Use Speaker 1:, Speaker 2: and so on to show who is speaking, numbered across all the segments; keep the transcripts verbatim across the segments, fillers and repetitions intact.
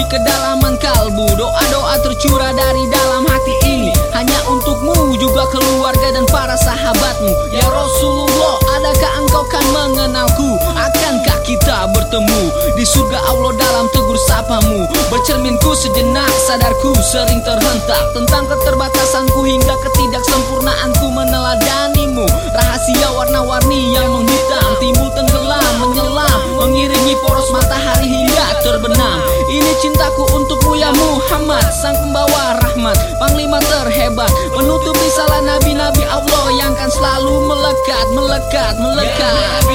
Speaker 1: di kedalaman kalbu. Doa-doa tercurah dari dalam hati ini, hanya untukmu, juga keluarga dan para sahabatmu. Ya Rasulullah, adakah engkau kan mengenalku? Akankah kita bertemu di surga Allah dalam tegur sapamu? Bercerminku sejenak, sadarku sering terhentak tentang keterbatasanku hingga ketidaksempurnaanku meneladanimu. Rahasia warna-warni yang menghitam, timbul tenggelam, menyelam, mengiringi poros matahari hingga terbenam. Ini cintaku untukmu ya Muhammad, sang pembawa rahmat, panglima terhebat, penutup risalah nabi-nabi Allah yang kan selalu melekat, melekat, melekat. Ya Nabi,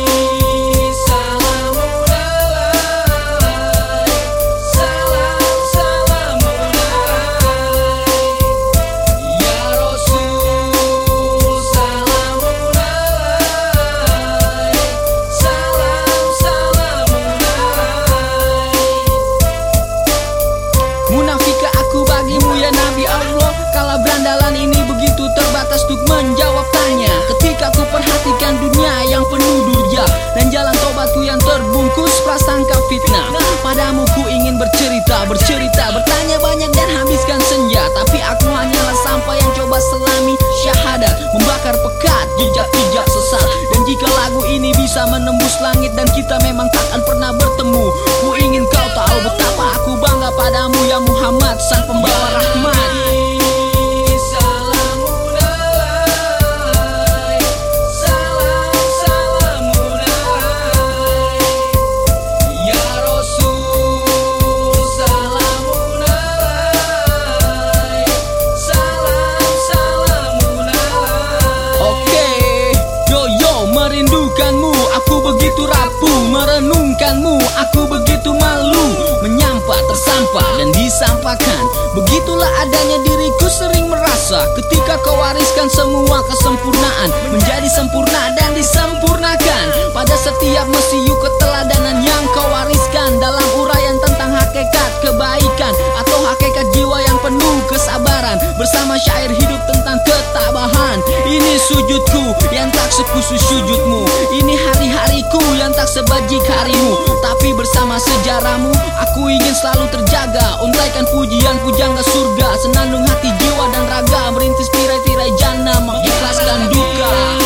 Speaker 1: munafikkah aku bagimu ya Nabi Allah? Kala berandalan ini begitu terbatas untuk menjawab tanya. Ketika ku perhatikan dunia yang penuh durja dan jalan tobatku yang terbungkus prasangka fitnah. Padamu ku ingin bercerita, bercerita, bertanya banyak dan habiskan senja. Tapi aku hanyalah sampah yang coba selami syahadat, membakar pekat jejak-jejak sesat. Dan jika lagu ini bisa menembus langit dan kita memang takkan pernah bertemu, ku ingin kau tahu betapa aku bangga padamu ya Muhammad, sang pembawa rahmat. Merindukanmu, aku begitu rapuh. Merenungkanmu, aku begitu malu. Menyampa, tersampah, dan disampaikan. Begitulah adanya diriku sering merasa ketika kau wariskan semua kesempurnaan menjadi sempurna dan disempurnakan. Pada setiap mesiu keteladanan yang kau wariskan dalam uraian tentang hakikat kebaikan atau hakikat jiwa yang penuh kesabaran, bersama syair hidup tentang ketabahan. Ini sujudku yang tak sekusu sujudmu, ini hari-hariku yang tak sebajik harimu. Tapi bersama sejarahmu, aku ingin selalu terjaga. Untaikan pujian pujangga surga, senandung hati jiwa dan raga, merintis tirai-tirai jannah, mengikhlaskan duka.